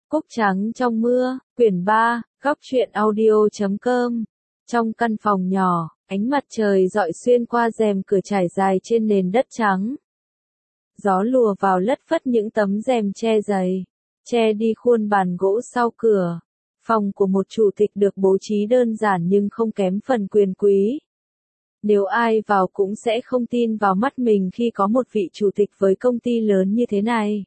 Cúc trắng trong mưa, quyển 3, góc truyện audio.com. Trong căn phòng nhỏ, ánh mặt trời rọi xuyên qua rèm cửa trải dài trên nền đất trắng. Gió lùa vào lất phất những tấm rèm che dày, che đi khuôn bàn gỗ sau cửa. Phòng của một chủ tịch được bố trí đơn giản nhưng không kém phần quyền quý. Nếu ai vào cũng sẽ không tin vào mắt mình khi có một vị chủ tịch với công ty lớn như thế này.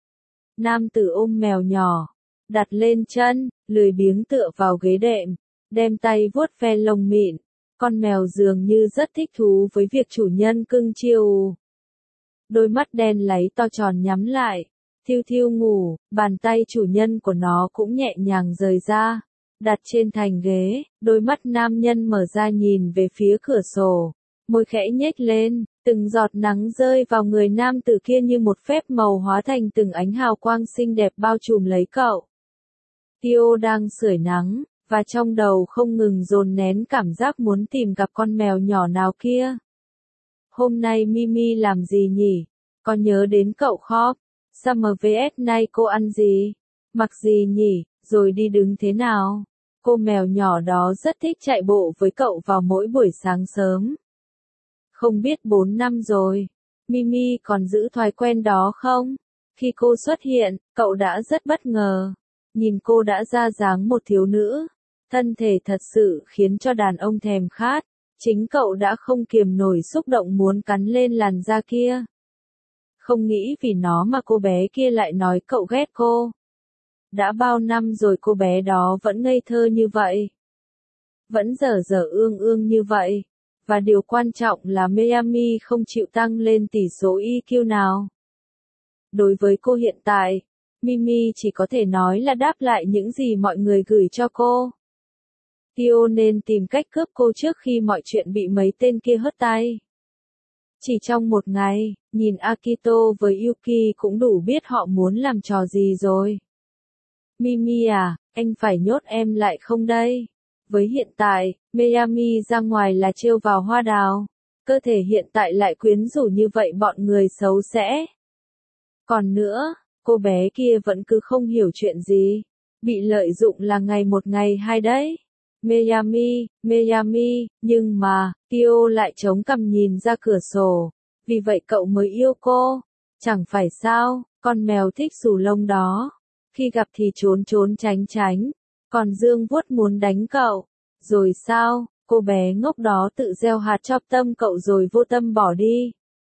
Nam tử ôm mèo nhỏ, đặt lên chân, lười biếng tựa vào ghế đệm, đem tay vuốt ve lông mịn. Con mèo dường như rất thích thú với việc chủ nhân cưng chiều. Đôi mắt đen láy to tròn nhắm lại, thiu thiu ngủ, bàn tay chủ nhân của nó cũng nhẹ nhàng rời ra, đặt trên thành ghế. Đôi mắt nam nhân mở ra nhìn về phía cửa sổ, môi khẽ nhếch lên, từng giọt nắng rơi vào người nam tử kia như một phép màu hóa thành từng ánh hào quang xinh đẹp bao trùm lấy cậu. Tio đang sưởi nắng, và trong đầu không ngừng dồn nén cảm giác muốn tìm gặp con mèo nhỏ nào kia. Hôm nay Mimi làm gì nhỉ? Có nhớ đến cậu không? Summer vs nay cô ăn gì? Mặc gì nhỉ? Rồi đi đứng thế nào? Cô mèo nhỏ đó rất thích chạy bộ với cậu vào mỗi buổi sáng sớm. Không biết 4 năm rồi, Mimi còn giữ thói quen đó không? Khi cô xuất hiện, cậu đã rất bất ngờ. Nhìn cô đã ra dáng một thiếu nữ. Thân thể thật sự khiến cho đàn ông thèm khát. Chính cậu đã không kiềm nổi xúc động muốn cắn lên làn da kia. Không nghĩ vì nó mà cô bé kia lại nói cậu ghét cô. Đã bao năm rồi cô bé đó vẫn ngây thơ như vậy. Vẫn dở dở ương ương như vậy. Và điều quan trọng là Miami không chịu tăng lên tỷ số EQ nào. Đối với cô hiện tại, Mimi chỉ có thể nói là đáp lại những gì mọi người gửi cho cô. Tio nên tìm cách cướp cô trước khi mọi chuyện bị mấy tên kia hớt tay. Chỉ trong một ngày, nhìn Akito với Yuki cũng đủ biết họ muốn làm trò gì rồi. Mimi à, anh phải nhốt em lại không đây? Với hiện tại, Miami ra ngoài là trêu vào hoa đào. Cơ thể hiện tại lại quyến rũ như vậy bọn người xấu sẽ. Còn nữa, cô bé kia vẫn cứ không hiểu chuyện gì. Bị lợi dụng là ngày một ngày hai đấy. Miami, nhưng mà, Tio lại chống cằm nhìn ra cửa sổ. Vì vậy cậu mới yêu cô. Chẳng phải sao, con mèo thích xù lông đó. Khi gặp thì trốn trốn tránh tránh. Còn Dương vuốt muốn đánh cậu. Rồi sao, cô bé ngốc đó tự gieo hạt chọc tâm cậu rồi vô tâm bỏ đi.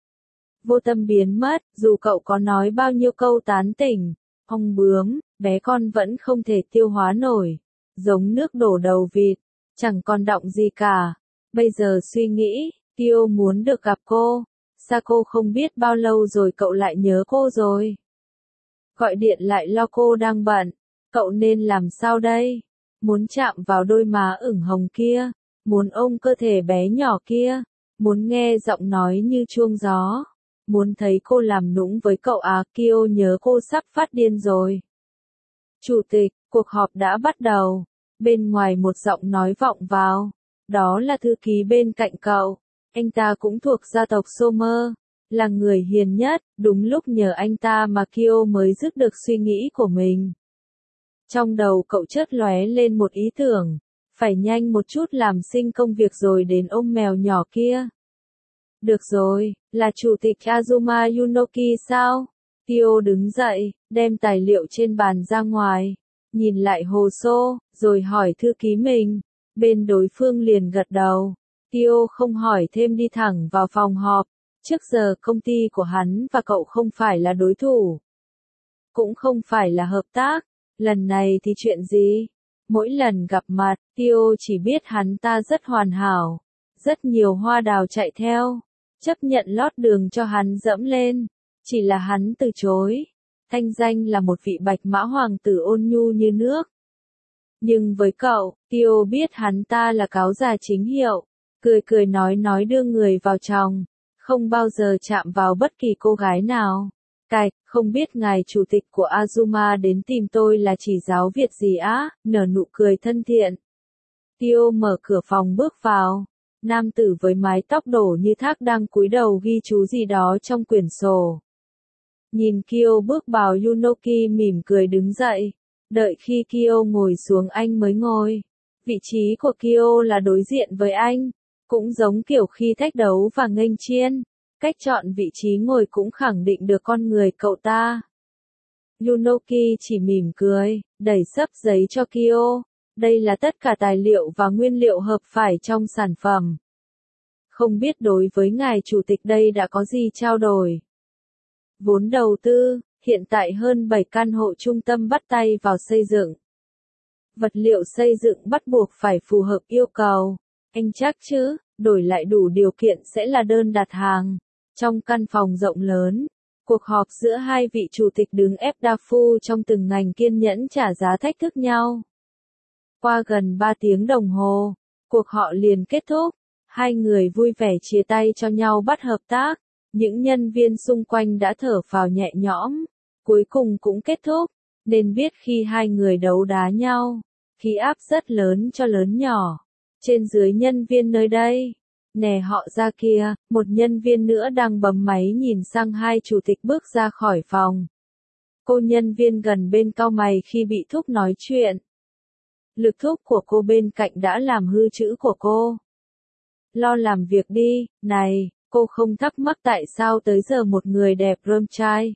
Vô tâm biến mất, dù cậu có nói bao nhiêu câu tán tỉnh. Ông bướm, bé con vẫn không thể tiêu hóa nổi. Giống nước đổ đầu vịt, chẳng còn đọng gì cả. Bây giờ suy nghĩ, Tio muốn được gặp cô. Sako không biết bao lâu rồi cậu lại nhớ cô rồi. Gọi điện lại lo cô đang bận. Cậu nên làm sao đây? Muốn chạm vào đôi má ửng hồng kia. Muốn ôm cơ thể bé nhỏ kia. Muốn nghe giọng nói như chuông gió. Muốn thấy cô làm nũng với cậu à? Kyo nhớ cô sắp phát điên rồi. Chủ tịch, cuộc họp đã bắt đầu. Bên ngoài một giọng nói vọng vào. Đó là thư ký bên cạnh cậu. Anh ta cũng thuộc gia tộc Sommer. Là người hiền nhất, đúng lúc nhờ anh ta mà Kyo mới dứt được suy nghĩ của mình. Trong đầu cậu chợt lóe lên một ý tưởng. Phải nhanh một chút làm sinh công việc rồi đến ôm mèo nhỏ kia. Được rồi, là chủ tịch Azuma Yunoki sao? Kyo đứng dậy, đem tài liệu trên bàn ra ngoài. Nhìn lại hồ sơ, rồi hỏi thư ký mình. Bên đối phương liền gật đầu. Tio không hỏi thêm đi thẳng vào phòng họp. Trước giờ công ty của hắn và cậu không phải là đối thủ. Cũng không phải là hợp tác. Lần này thì chuyện gì? Mỗi lần gặp mặt, Tio chỉ biết hắn ta rất hoàn hảo. Rất nhiều hoa đào chạy theo. Chấp nhận lót đường cho hắn dẫm lên. Chỉ là hắn từ chối. Thanh danh là một vị bạch mã hoàng tử ôn nhu như nước. Nhưng với cậu, Tio biết hắn ta là cáo già chính hiệu. Cười cười nói đưa người vào trong. Không bao giờ chạm vào bất kỳ cô gái nào. Không biết ngài chủ tịch của Azuma đến tìm tôi là chỉ giáo việc gì á? Nở nụ cười thân thiện. Tio mở cửa phòng bước vào. Nam tử với mái tóc đổ như thác đang cúi đầu ghi chú gì đó trong quyển sổ. Nhìn Kyo bước vào, Yunoki mỉm cười đứng dậy. Đợi khi Kyo ngồi xuống anh mới ngồi. Vị trí của Kyo là đối diện với anh. Cũng giống kiểu khi thách đấu và nghênh chiên. Cách chọn vị trí ngồi cũng khẳng định được con người cậu ta. Yunoki chỉ mỉm cười, đẩy xấp giấy cho Kyo. Đây là tất cả tài liệu và nguyên liệu hợp phải trong sản phẩm. Không biết đối với ngài chủ tịch đây đã có gì trao đổi. Vốn đầu tư, hiện tại hơn 7 căn hộ trung tâm bắt tay vào xây dựng. Vật liệu xây dựng bắt buộc phải phù hợp yêu cầu. Anh chắc chứ, đổi lại đủ điều kiện sẽ là đơn đặt hàng. Trong căn phòng rộng lớn, cuộc họp giữa hai vị chủ tịch đứng ép đa phu trong từng ngành kiên nhẫn trả giá thách thức nhau. Qua gần 3 tiếng đồng hồ, cuộc họ liền kết thúc. Hai người vui vẻ chia tay cho nhau bắt hợp tác. Những nhân viên xung quanh đã thở phào nhẹ nhõm. Cuối cùng cũng kết thúc. Nên biết khi hai người đấu đá nhau, khí áp rất lớn cho lớn nhỏ. Trên dưới nhân viên nơi đây. Nè họ ra kia, một nhân viên nữa đang bấm máy nhìn sang hai chủ tịch bước ra khỏi phòng. Cô nhân viên gần bên cau mày khi bị thúc nói chuyện. Lực thúc của cô bên cạnh đã làm hư chữ của cô. Lo làm việc đi, này, cô không thắc mắc tại sao tới giờ một người đẹp rơm trai.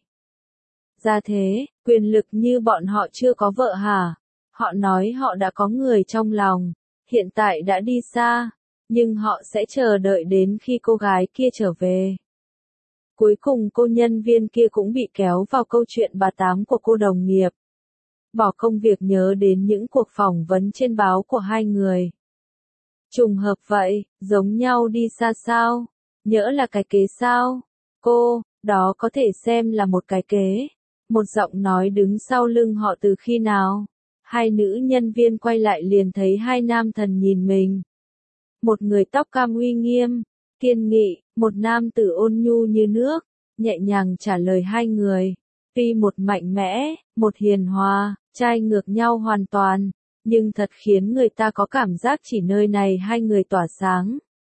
Ra thế, quyền lực như bọn họ chưa có vợ hả? Họ nói họ đã có người trong lòng, hiện tại đã đi xa, nhưng họ sẽ chờ đợi đến khi cô gái kia trở về. Cuối cùng cô nhân viên kia cũng bị kéo vào câu chuyện bà tám của cô đồng nghiệp. Bỏ công việc nhớ đến những cuộc phỏng vấn trên báo của hai người. Trùng hợp vậy, giống nhau đi xa sao? Nhỡ là cái kế sao? Cô, đó có thể xem là một cái kế. Một giọng nói đứng sau lưng họ từ khi nào? Hai nữ nhân viên quay lại liền thấy hai nam thần nhìn mình. Một người tóc cam uy nghiêm, kiên nghị, một nam tử ôn nhu như nước, nhẹ nhàng trả lời hai người. Tuy một mạnh mẽ, một hiền hòa, trai ngược nhau hoàn toàn, nhưng thật khiến người ta có cảm giác chỉ nơi này hai người tỏa sáng.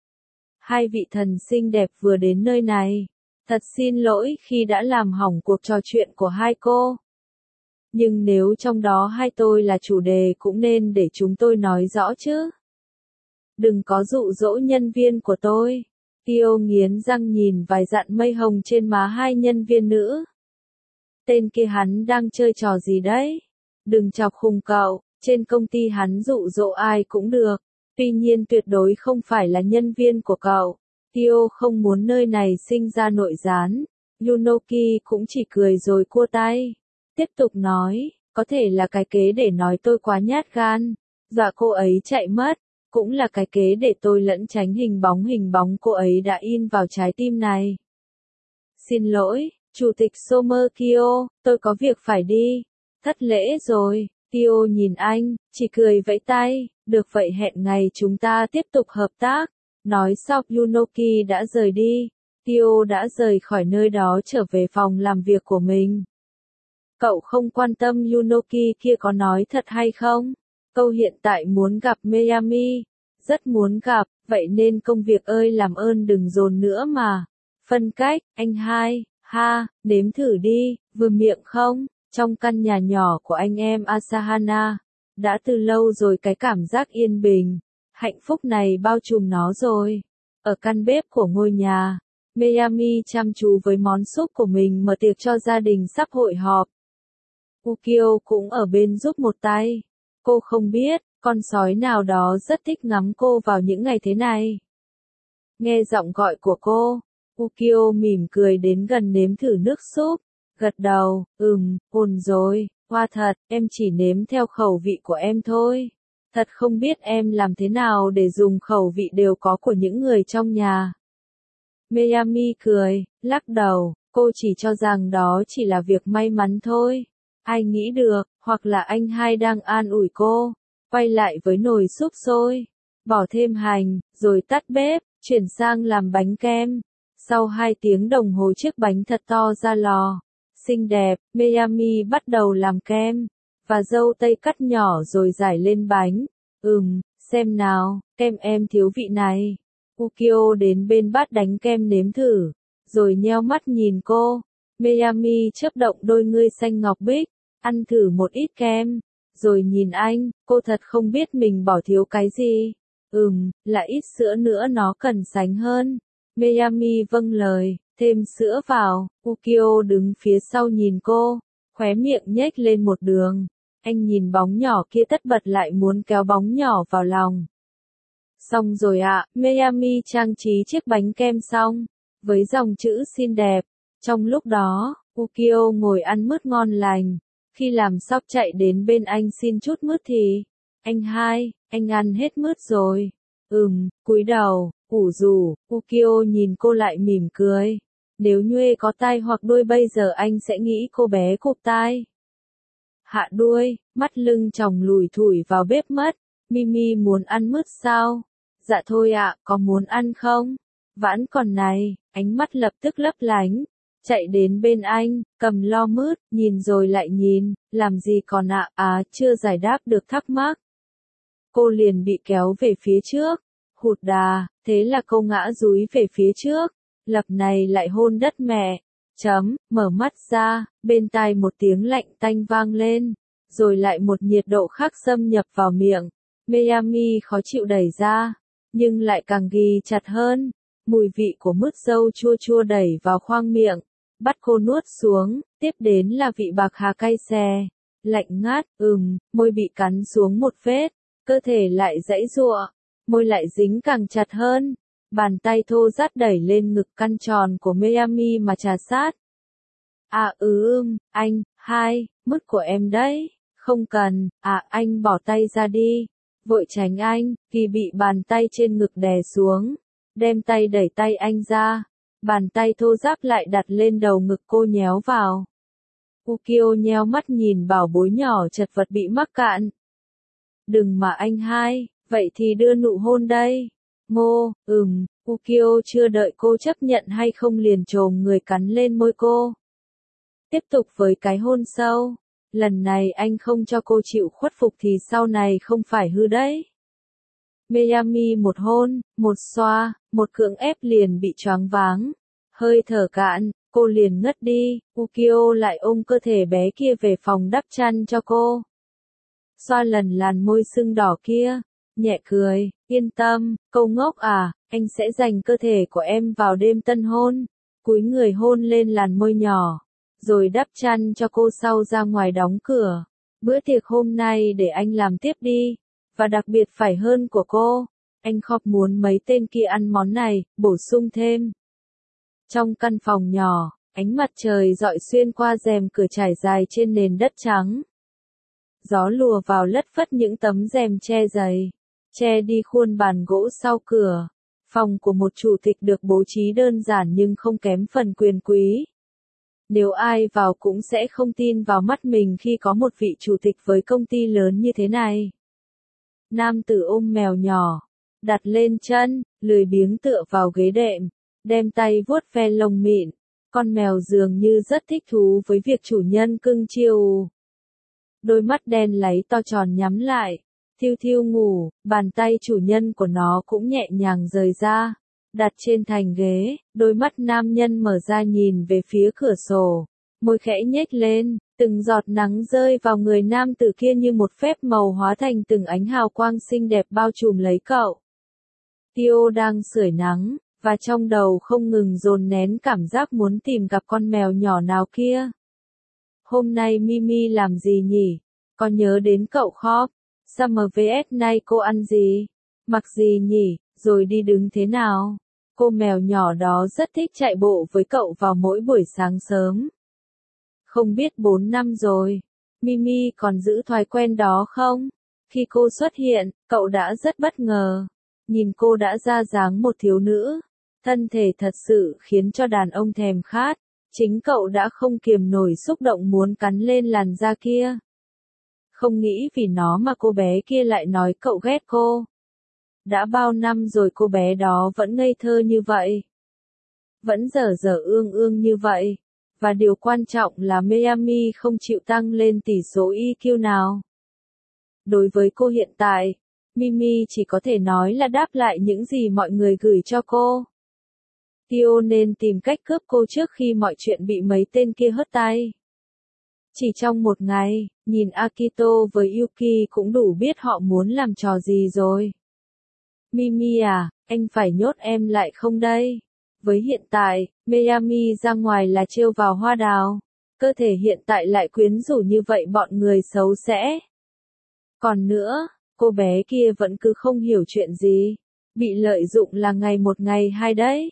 Hai vị thần xinh đẹp vừa đến nơi này. Thật xin lỗi khi đã làm hỏng cuộc trò chuyện của hai cô. Nhưng nếu trong đó hai tôi là chủ đề cũng nên để chúng tôi nói rõ chứ. Đừng có dụ dỗ nhân viên của tôi. Kyo nghiến răng nhìn vài dặn mây hồng trên má hai nhân viên nữ. Tên kia hắn đang chơi trò gì đấy? Đừng chọc khùng cậu, trên công ty hắn dụ dỗ ai cũng được. Tuy nhiên tuyệt đối không phải là nhân viên của cậu. Kyo không muốn nơi này sinh ra nội gián. Yunoki cũng chỉ cười rồi cua tay. Tiếp tục nói, có thể là cái kế để nói tôi quá nhát gan. Dọa cô ấy chạy mất. Cũng là cái kế để tôi lẫn tránh hình bóng cô ấy đã in vào trái tim này. Xin lỗi, Chủ tịch Somer Kyo, tôi có việc phải đi. Thất lễ rồi. Kyo nhìn anh, chỉ cười vẫy tay. Được vậy hẹn ngày chúng ta tiếp tục hợp tác. Nói xong Yunoki đã rời đi. Kyo đã rời khỏi nơi đó trở về phòng làm việc của mình. Cậu không quan tâm Yunoki kia có nói thật hay không? Câu hiện tại muốn gặp Miami. Rất muốn gặp, vậy nên công việc ơi làm ơn đừng dồn nữa mà. Phân cách, anh hai, ha, nếm thử đi, vừa miệng không? Trong căn nhà nhỏ của anh em Asahana. Đã từ lâu rồi cái cảm giác yên bình. Hạnh phúc này bao trùm nó rồi. Ở căn bếp của ngôi nhà, Miami chăm chú với món súp của mình mở tiệc cho gia đình sắp hội họp. Ukyo cũng ở bên giúp một tay. Cô không biết, con sói nào đó rất thích ngắm cô vào những ngày thế này. Nghe giọng gọi của cô, Ukyo mỉm cười đến gần nếm thử nước súp. Gật đầu, ổn rồi, hoa thật, em chỉ nếm theo khẩu vị của em thôi. Thật không biết em làm thế nào để dùng khẩu vị đều có của những người trong nhà. Miami cười, lắc đầu, cô chỉ cho rằng đó chỉ là việc may mắn thôi. Ai nghĩ được, hoặc là anh hai đang an ủi cô. Quay lại với nồi súp sôi, bỏ thêm hành, rồi tắt bếp, chuyển sang làm bánh kem. Sau 2 tiếng đồng hồ chiếc bánh thật to ra lò. Xinh đẹp, Miami bắt đầu làm kem. Và dâu tây cắt nhỏ rồi rải lên bánh. Xem nào, kem em thiếu vị này. Ukyo đến bên bát đánh kem nếm thử. Rồi nheo mắt nhìn cô. Miami chớp động đôi ngươi xanh ngọc bích. ăn thử một ít kem, rồi nhìn anh, cô thật không biết mình bỏ thiếu cái gì. Là ít sữa nữa nó cần sánh hơn. Miyami vâng lời, thêm sữa vào, Ukyo đứng phía sau nhìn cô, khóe miệng nhếch lên một đường. Anh nhìn bóng nhỏ kia tất bật lại muốn kéo bóng nhỏ vào lòng. Xong rồi ạ, Miyami trang trí chiếc bánh kem xong, với dòng chữ xinh đẹp. Trong lúc đó, Ukyo ngồi ăn mứt ngon lành. Khi làm sóc chạy đến bên anh xin chút mứt thì, anh ăn hết mứt rồi. Cúi đầu, ủ rũ, Ukyo nhìn cô lại mỉm cười. Nếu Nhuê có tai hoặc đuôi bây giờ anh sẽ nghĩ cô bé cụp tai. Hạ đuôi, mắt lưng tròng lủi thủi vào bếp mất. Mimi muốn ăn mứt sao? Dạ thôi ạ, có muốn ăn không? Vãn còn này, ánh mắt lập tức lấp lánh. Chạy đến bên anh, cầm lo mứt, nhìn rồi lại nhìn, làm gì còn ạ, chưa giải đáp được thắc mắc. Cô liền bị kéo về phía trước, hụt đà, thế là cô ngã dúi về phía trước, lập này lại hôn đất mẹ. Mở mắt ra, bên tai một tiếng lạnh tanh vang lên, rồi lại một nhiệt độ khác xâm nhập vào miệng. Miyami khó chịu đẩy ra, nhưng lại càng ghì chặt hơn. Mùi vị của mứt dâu chua chua đẩy vào khoang miệng, bắt cô nuốt xuống, tiếp đến là vị bạc hà cay xè, lạnh ngát, môi bị cắn xuống một vết, cơ thể lại giãy giụa, môi lại dính càng chặt hơn. Bàn tay thô rát đẩy lên ngực căn tròn của Miyami mà trà sát. Mứt của em đấy, không cần, anh bỏ tay ra đi, vội tránh anh, vì bị bàn tay trên ngực đè xuống, đem tay đẩy tay anh ra, bàn tay thô ráp lại đặt lên đầu ngực cô nhéo vào. Ukyo nheo mắt nhìn bảo bối nhỏ chật vật bị mắc cạn. Đừng mà anh vậy thì đưa nụ hôn đây. Ngô, Ukyo chưa đợi cô chấp nhận hay không liền chồm người cắn lên môi cô. Tiếp tục với cái hôn sâu. Lần này anh không cho cô chịu khuất phục thì sau này không phải hư đấy. Miyami một hôn, một xoa, một cưỡng ép liền bị choáng váng. Hơi thở cạn, cô liền ngất đi, Ukyo lại ôm cơ thể bé kia về phòng đắp chăn cho cô. Xoa lần làn môi sưng đỏ kia, nhẹ cười, yên tâm, câu ngốc anh sẽ dành cơ thể của em vào đêm tân hôn. Cúi người hôn lên làn môi nhỏ, rồi đắp chăn cho cô sau ra ngoài đóng cửa. Bữa tiệc hôm nay để anh làm tiếp đi, và đặc biệt phải hơn của cô. Anh khóc muốn mấy tên kia ăn món này, bổ sung thêm. Trong căn phòng nhỏ, ánh mặt trời rọi xuyên qua rèm cửa trải dài trên nền đất trắng. Gió lùa vào lất phất những tấm rèm che dày, che đi khuôn bàn gỗ sau cửa. Phòng của một chủ tịch được bố trí đơn giản nhưng không kém phần quyền quý. Nếu ai vào cũng sẽ không tin vào mắt mình khi có một vị chủ tịch với công ty lớn như thế này. Nam tử ôm mèo nhỏ, đặt lên chân, lười biếng tựa vào ghế đệm, đem tay vuốt ve lông mịn. Con mèo dường như rất thích thú với việc chủ nhân cưng chiều. Đôi mắt đen láy to tròn nhắm lại, thiu thiu ngủ, bàn tay chủ nhân của nó cũng nhẹ nhàng rời ra, đặt trên thành ghế, đôi mắt nam nhân mở ra nhìn về phía cửa sổ, môi khẽ nhếch lên, từng giọt nắng rơi vào người nam tử kia như một phép màu hóa thành từng ánh hào quang xinh đẹp bao trùm lấy cậu. Tio đang sưởi nắng, và trong đầu không ngừng dồn nén cảm giác muốn tìm gặp con mèo nhỏ nào kia. Hôm nay Mimi làm gì nhỉ? Có nhớ đến cậu khóc? Summer vs nay cô ăn gì? Mặc gì nhỉ? Rồi đi đứng thế nào? Cô mèo nhỏ đó rất thích chạy bộ với cậu vào mỗi buổi sáng sớm. Không biết 4 năm rồi, Mimi còn giữ thói quen đó không? Khi cô xuất hiện, cậu đã rất bất ngờ. Nhìn cô đã ra dáng một thiếu nữ. Thân thể thật sự khiến cho đàn ông thèm khát. Chính cậu đã không kiềm nổi xúc động muốn cắn lên làn da kia. Không nghĩ vì nó mà cô bé kia lại nói cậu ghét cô. Đã bao năm rồi cô bé đó vẫn ngây thơ như vậy. Vẫn dở dở ương ương như vậy. Và điều quan trọng là Miyami không chịu tăng lên tỷ số EQ nào. Đối với cô hiện tại, Mimi chỉ có thể nói là đáp lại những gì mọi người gửi cho cô. Tio nên tìm cách cướp cô trước khi mọi chuyện bị mấy tên kia hất tay. Chỉ trong một ngày, nhìn Akito với Yuki cũng đủ biết họ muốn làm trò gì rồi. Mimi à, anh phải nhốt em lại không đây? Với hiện tại, Miami ra ngoài là trêu vào hoa đào. Cơ thể hiện tại lại quyến rũ như vậy bọn người xấu sẽ. Còn nữa, cô bé kia vẫn cứ không hiểu chuyện gì. Bị lợi dụng là ngày một ngày hai đấy.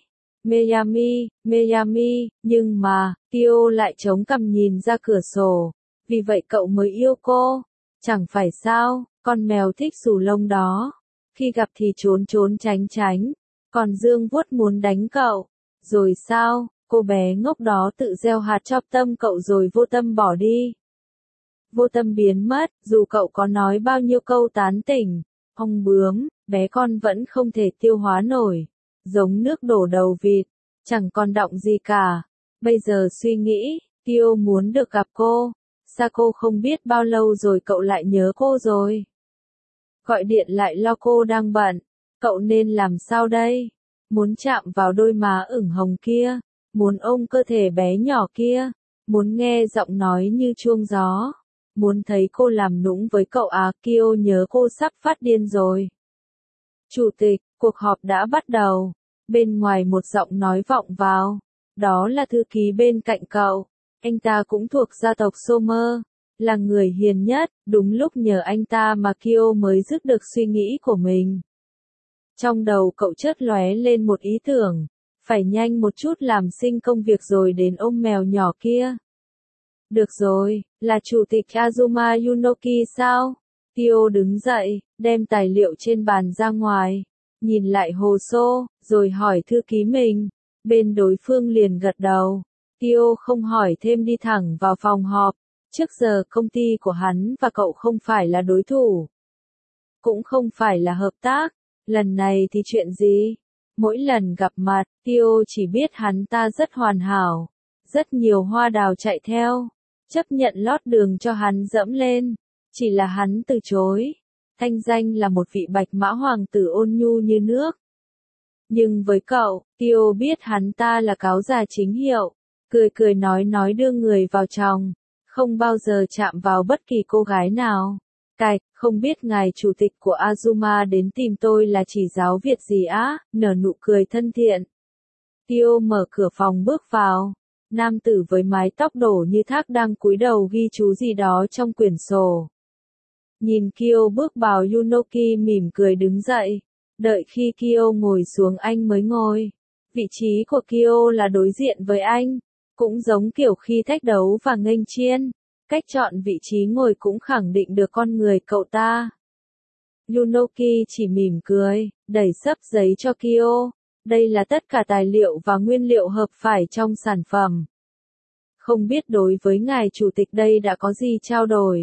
Miami, nhưng mà, Kyo lại chống cằm nhìn ra cửa sổ. Vì vậy cậu mới yêu cô. Chẳng phải sao, con mèo thích xù lông đó. Khi gặp thì trốn trốn tránh tránh. Còn Dương vuốt muốn đánh cậu. Rồi sao, cô bé ngốc đó tự gieo hạt trong tâm cậu rồi vô tâm bỏ đi. Vô tâm biến mất, dù cậu có nói bao nhiêu câu tán tỉnh. Ong bướm, bé con vẫn không thể tiêu hóa nổi. Giống nước đổ đầu vịt, chẳng còn đọng gì cả. Bây giờ suy nghĩ, Kyo muốn được gặp cô. Sako không biết bao lâu rồi cậu lại nhớ cô rồi. Gọi điện lại lo cô đang bận. Cậu nên làm sao đây? Muốn chạm vào đôi má ửng hồng kia. Muốn ôm cơ thể bé nhỏ kia. Muốn nghe giọng nói như chuông gió. Muốn thấy cô làm nũng với cậu à? Kyo nhớ cô sắp phát điên rồi. Chủ tịch, cuộc họp đã bắt đầu. Bên ngoài một giọng nói vọng vào. Đó là thư ký bên cạnh cậu. Anh ta cũng thuộc gia tộc Sommer. Là người hiền nhất, đúng lúc nhờ anh ta mà Kyo mới dứt được suy nghĩ của mình. Trong đầu cậu chợt lóe lên một ý tưởng. Phải nhanh một chút làm sinh công việc rồi đến ôm mèo nhỏ kia. Được rồi, là chủ tịch Azuma Yunoki sao? Kyo đứng dậy, đem tài liệu trên bàn ra ngoài. Nhìn lại hồ sơ, rồi hỏi thư ký mình. Bên đối phương liền gật đầu. Kyo không hỏi thêm đi thẳng vào phòng họp. Trước giờ công ty của hắn và cậu không phải là đối thủ. Cũng không phải là hợp tác. Lần này thì chuyện gì? Mỗi lần gặp mặt, Kyo chỉ biết hắn ta rất hoàn hảo. Rất nhiều hoa đào chạy theo. Chấp nhận lót đường cho hắn dẫm lên. Chỉ là hắn từ chối. Thanh danh là một vị bạch mã hoàng tử ôn nhu như nước. Nhưng với cậu, Kyo biết hắn ta là cáo già chính hiệu. Cười nói đưa người vào chồng. Không bao giờ chạm vào bất kỳ cô gái nào. Không biết ngài chủ tịch của Azuma đến tìm tôi là chỉ giáo việc gì á? Nở nụ cười thân thiện. Kyo mở cửa phòng bước vào. Nam tử với mái tóc đổ như thác đang cúi đầu ghi chú gì đó trong quyển sổ. Nhìn Kyo bước vào, Yunoki mỉm cười đứng dậy. Đợi khi Kyo ngồi xuống anh mới ngồi. Vị trí của Kyo là đối diện với anh. Cũng giống kiểu khi thách đấu và nghênh chiên. Cách chọn vị trí ngồi cũng khẳng định được con người cậu ta. Yunoki chỉ mỉm cười, đẩy xấp giấy cho Kyo. Đây là tất cả tài liệu và nguyên liệu hợp phải trong sản phẩm. Không biết đối với ngài chủ tịch đây đã có gì trao đổi.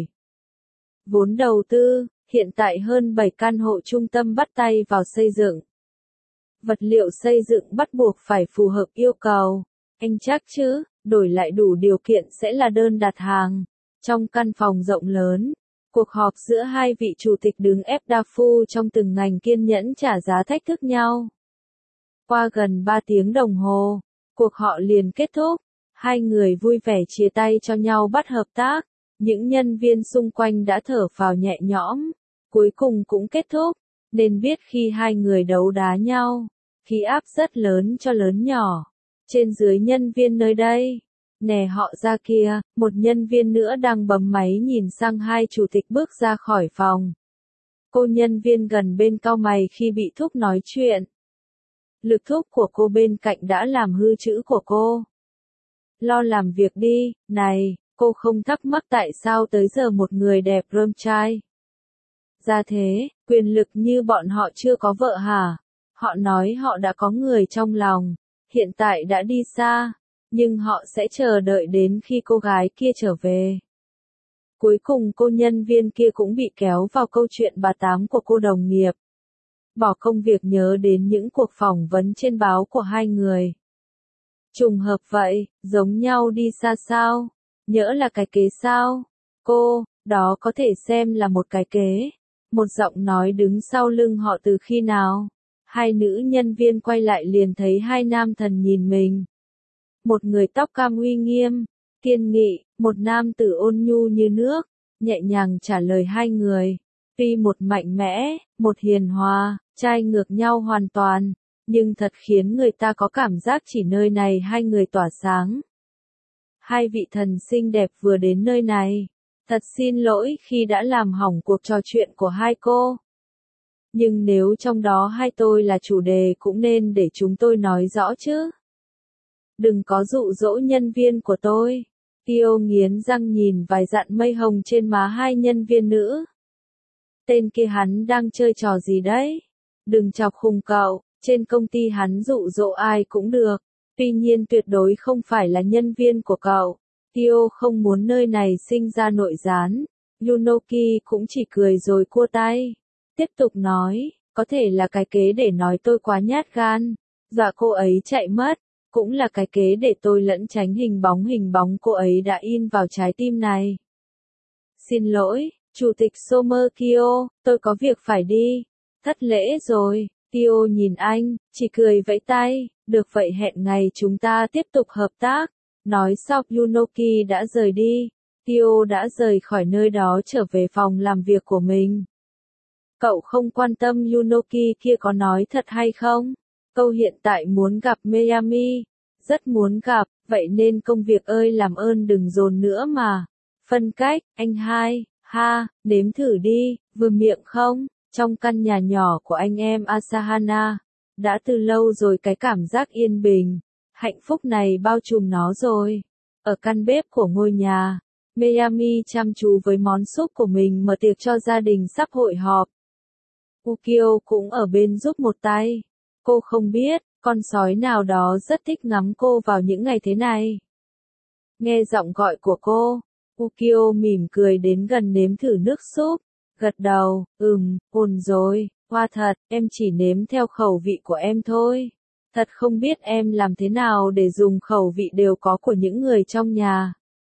Vốn đầu tư, hiện tại hơn 7 căn hộ trung tâm bắt tay vào xây dựng. Vật liệu xây dựng bắt buộc phải phù hợp yêu cầu. Anh chắc chứ, đổi lại đủ điều kiện sẽ là đơn đặt hàng. Trong căn phòng rộng lớn, cuộc họp giữa hai vị chủ tịch đứng ép đa phu trong từng ngành kiên nhẫn trả giá thách thức nhau. Qua gần 3 tiếng đồng hồ, cuộc họ liền kết thúc. Hai người vui vẻ chia tay cho nhau bắt hợp tác. Những nhân viên xung quanh đã thở phào nhẹ nhõm. Cuối cùng cũng kết thúc. Nên biết khi hai người đấu đá nhau, khí áp rất lớn cho lớn nhỏ. Trên dưới nhân viên nơi đây. Nè họ ra kia, một nhân viên nữa đang bấm máy nhìn sang hai chủ tịch bước ra khỏi phòng. Cô nhân viên gần bên cau mày khi bị thúc nói chuyện. Lực thúc của cô bên cạnh đã làm hư chữ của cô. Lo làm việc đi, này, cô không thắc mắc tại sao tới giờ một người đẹp rơm trai. Ra thế, quyền lực như bọn họ chưa có vợ hả? Họ nói họ đã có người trong lòng, hiện tại đã đi xa, nhưng họ sẽ chờ đợi đến khi cô gái kia trở về. Cuối cùng cô nhân viên kia cũng bị kéo vào câu chuyện bà tám của cô đồng nghiệp. Bỏ công việc nhớ đến những cuộc phỏng vấn trên báo của hai người. Trùng hợp vậy, giống nhau đi xa sao? Nhỡ là cái kế sao? Cô, đó có thể xem là một cái kế. Một giọng nói đứng sau lưng họ từ khi nào? Hai nữ nhân viên quay lại liền thấy hai nam thần nhìn mình. Một người tóc cam uy nghiêm, kiên nghị, một nam tử ôn nhu như nước, nhẹ nhàng trả lời hai người. Tuy một mạnh mẽ, một hiền hòa, trai ngược nhau hoàn toàn, nhưng thật khiến người ta có cảm giác chỉ nơi này hai người tỏa sáng. Hai vị thần xinh đẹp vừa đến nơi này. Thật xin lỗi khi đã làm hỏng cuộc trò chuyện của hai cô. Nhưng nếu trong đó hai tôi là chủ đề cũng nên để chúng tôi nói rõ chứ. Đừng có dụ dỗ nhân viên của tôi. Kyo nghiến răng nhìn vài dặn mây hồng trên má hai nhân viên nữ. Tên kia hắn đang chơi trò gì đấy? Đừng chọc khùng cậu, trên công ty hắn dụ dỗ ai cũng được. Tuy nhiên tuyệt đối không phải là nhân viên của cậu. Kyo không muốn nơi này sinh ra nội gián. Yunoki cũng chỉ cười rồi cua tay. Tiếp tục nói, có thể là cái kế để nói tôi quá nhát gan. Dọa cô ấy chạy mất. Cũng là cái kế để tôi lẫn tránh hình bóng cô ấy đã in vào trái tim này. Xin lỗi, Chủ tịch Somer Kyo, tôi có việc phải đi. Thất lễ rồi. Kyo nhìn anh, chỉ cười vẫy tay. Được vậy hẹn ngày chúng ta tiếp tục hợp tác. Nói xong Yunoki đã rời đi. Kyo đã rời khỏi nơi đó trở về phòng làm việc của mình. Cậu không quan tâm Yunoki kia có nói thật hay không? Câu hiện tại muốn gặp Miami. Rất muốn gặp, vậy nên công việc ơi làm ơn đừng dồn nữa mà. Phân cách, anh hai, ha, nếm thử đi, vừa miệng không? Trong căn nhà nhỏ của anh em Asahana. Đã từ lâu rồi cái cảm giác yên bình. Hạnh phúc này bao trùm nó rồi. Ở căn bếp của ngôi nhà, Miami chăm chú với món súp của mình mở tiệc cho gia đình sắp hội họp. Ukyo cũng ở bên giúp một tay. Cô không biết, con sói nào đó rất thích ngắm cô vào những ngày thế này. Nghe giọng gọi của cô, Ukyo mỉm cười đến gần nếm thử nước súp. Gật đầu, ổn rồi, hoa thật, em chỉ nếm theo khẩu vị của em thôi. Thật không biết em làm thế nào để dùng khẩu vị đều có của những người trong nhà.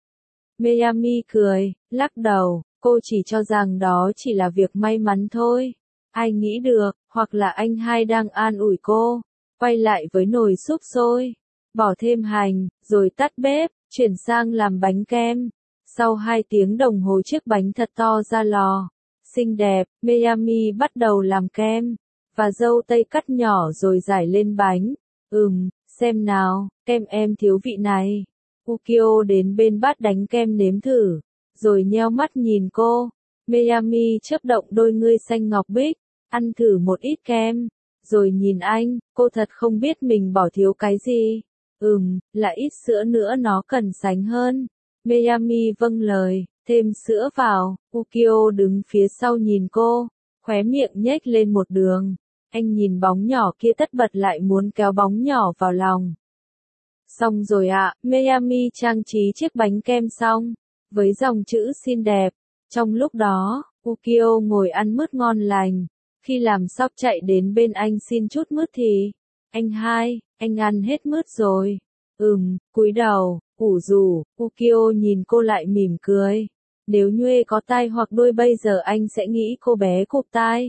Miami cười, lắc đầu, cô chỉ cho rằng đó chỉ là việc may mắn thôi. Ai nghĩ được, hoặc là anh hai đang an ủi cô. Quay lại với nồi súp sôi, bỏ thêm hành, rồi tắt bếp, chuyển sang làm bánh kem. Sau 2 tiếng đồng hồ chiếc bánh thật to ra lò. Xinh đẹp, Miami bắt đầu làm kem. Và dâu tây cắt nhỏ rồi rải lên bánh. Xem nào, kem em thiếu vị này. Ukyo đến bên bát đánh kem nếm thử, rồi nheo mắt nhìn cô. Miami chớp động đôi ngươi xanh ngọc bích, ăn thử một ít kem, rồi nhìn anh, cô thật không biết mình bỏ thiếu cái gì. Là ít sữa nữa nó cần sánh hơn. Miami vâng lời, thêm sữa vào. Ukyo đứng phía sau nhìn cô, khóe miệng nhếch lên một đường. Anh nhìn bóng nhỏ kia tất bật lại muốn kéo bóng nhỏ vào lòng. Xong rồi ạ, Miami trang trí chiếc bánh kem xong, với dòng chữ xinh đẹp. Trong lúc đó, Ukyo ngồi ăn mứt ngon lành. Khi làm sóc chạy đến bên anh xin chút mứt thì, anh hai, anh ăn hết mứt rồi. Cúi đầu, ủ rủ, Ukyo nhìn cô lại mỉm cười. Nếu Nhuê có tai hoặc đuôi bây giờ anh sẽ nghĩ cô bé cụp tai.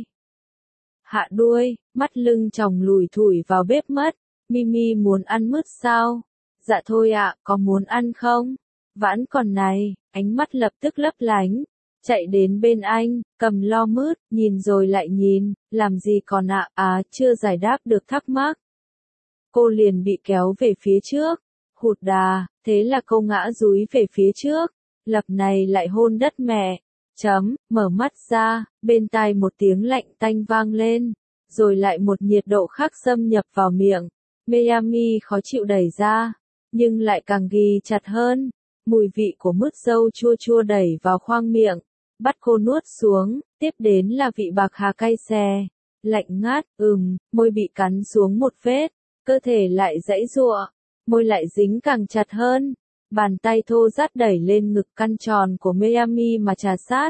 Hạ đuôi, mắt lưng tròng lủi thủi vào bếp mất. Mimi muốn ăn mứt sao? Dạ thôi ạ, có muốn ăn không? Vãn còn này, ánh mắt lập tức lấp lánh. Chạy đến bên anh, cầm lo mứt, nhìn rồi lại nhìn, làm gì còn ạ, chưa giải đáp được thắc mắc. Cô liền bị kéo về phía trước, hụt đà, thế là cô ngã dúi về phía trước, lập này lại hôn đất mẹ. Mở mắt ra, bên tai một tiếng lạnh tanh vang lên, rồi lại một nhiệt độ khác xâm nhập vào miệng. Miami khó chịu đẩy ra, nhưng lại càng ghì chặt hơn. Mùi vị của mứt dâu chua chua đẩy vào khoang miệng, bắt cô nuốt xuống, tiếp đến là vị bạc hà cay xè, lạnh ngát, môi bị cắn xuống một vết, cơ thể lại giãy giụa, môi lại dính càng chặt hơn. Bàn tay thô rát đẩy lên ngực căn tròn của Miami mà trà sát.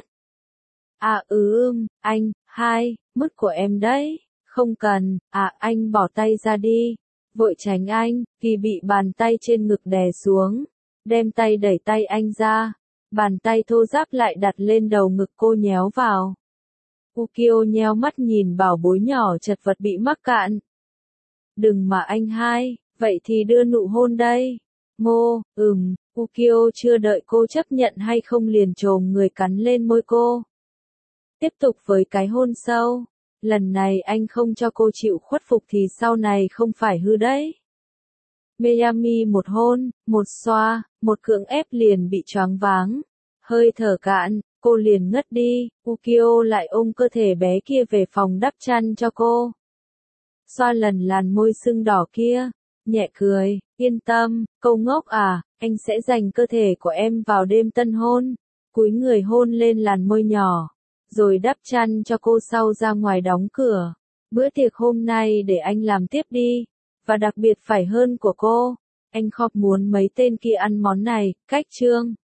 Anh, hai, mứt của em đấy, không cần, anh bỏ tay ra đi. Vội tránh anh, vì bị bàn tay trên ngực đè xuống, đem tay đẩy tay anh ra. Bàn tay thô ráp lại đặt lên đầu ngực cô nhéo vào. Ukyo nheo mắt nhìn bảo bối nhỏ chật vật bị mắc cạn. Đừng mà anh hai, vậy thì đưa nụ hôn đây. Ngô, Ukyo chưa đợi cô chấp nhận hay không liền chồm người cắn lên môi cô. Tiếp tục với cái hôn sâu. Lần này anh không cho cô chịu khuất phục thì sau này không phải hư đấy. Miami một hôn, một xoa, một cưỡng ép liền bị choáng váng. Hơi thở cạn, cô liền ngất đi. Ukyo lại ôm cơ thể bé kia về phòng đắp chăn cho cô. Xoa lần làn môi sưng đỏ kia, nhẹ cười, yên tâm, câu ngốc à, anh sẽ dành cơ thể của em vào đêm tân hôn. Cúi người hôn lên làn môi nhỏ, rồi đắp chăn cho cô sau ra ngoài đóng cửa. Bữa tiệc hôm nay để anh làm tiếp đi, và đặc biệt phải hơn của cô. Anh khọp muốn mấy tên kia ăn món này, cách chương.